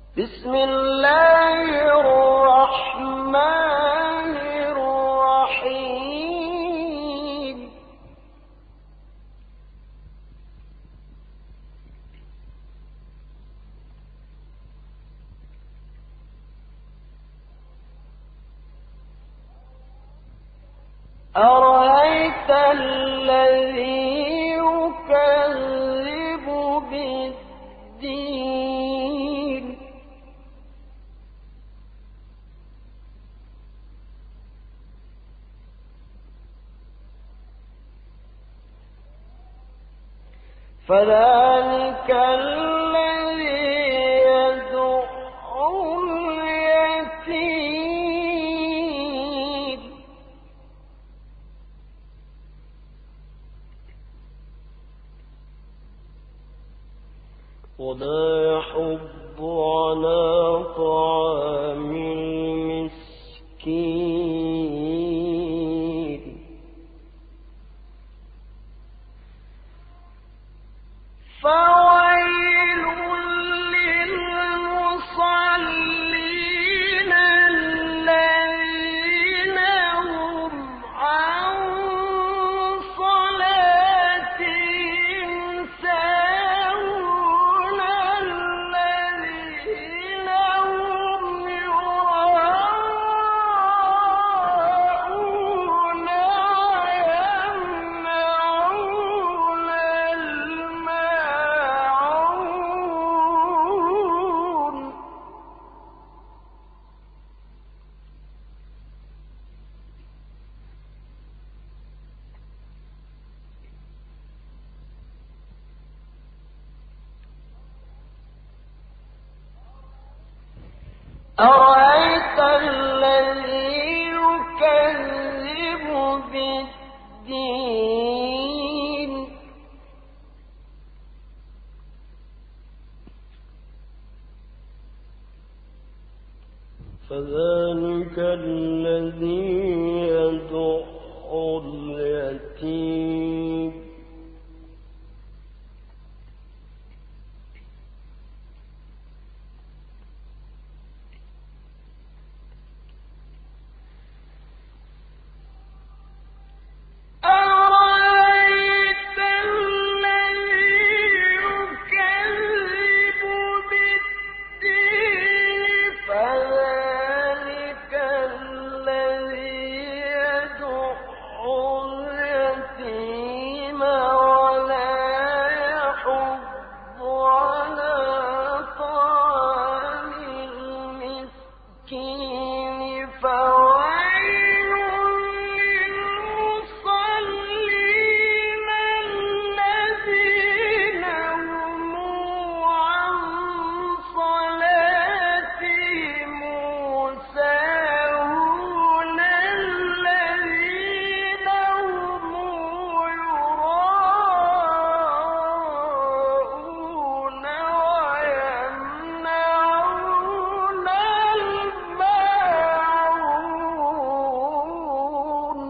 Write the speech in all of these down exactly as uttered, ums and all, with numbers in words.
بسم الله الرحمن الرحيم أرأيت الذي يكذب بالدين فذلك الذي يدع اليتيم ولا يحض على طعام المسكين فويل للمصلين الذين هم عن صلاتهم ساهون الذين هم يراءون ويمنعون الماعون أرأيت الذي يكذب بالدين فذلك الذي يدع اليتيم أرأيت الذي يكذب بالدين فذلك الذي يدع اليتيم ولا يحض على طعام المسكين فويل للمصلين الذين هم عن صلاتهم ساهون الذين هم يراءون ويمنعون الماعون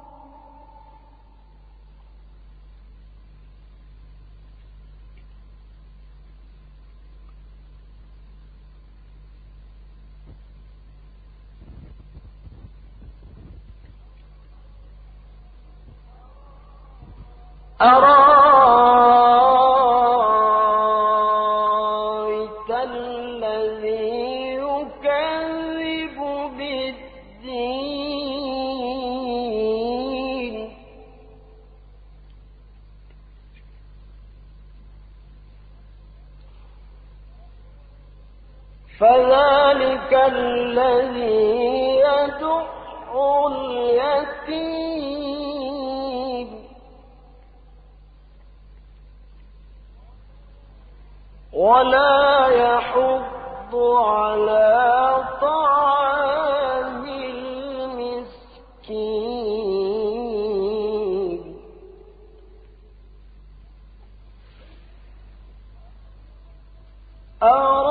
أرأيت الذي يكذب بالدين فذلك الذي يدع اليتيم ولا يحض على طعام المسكين أرأيت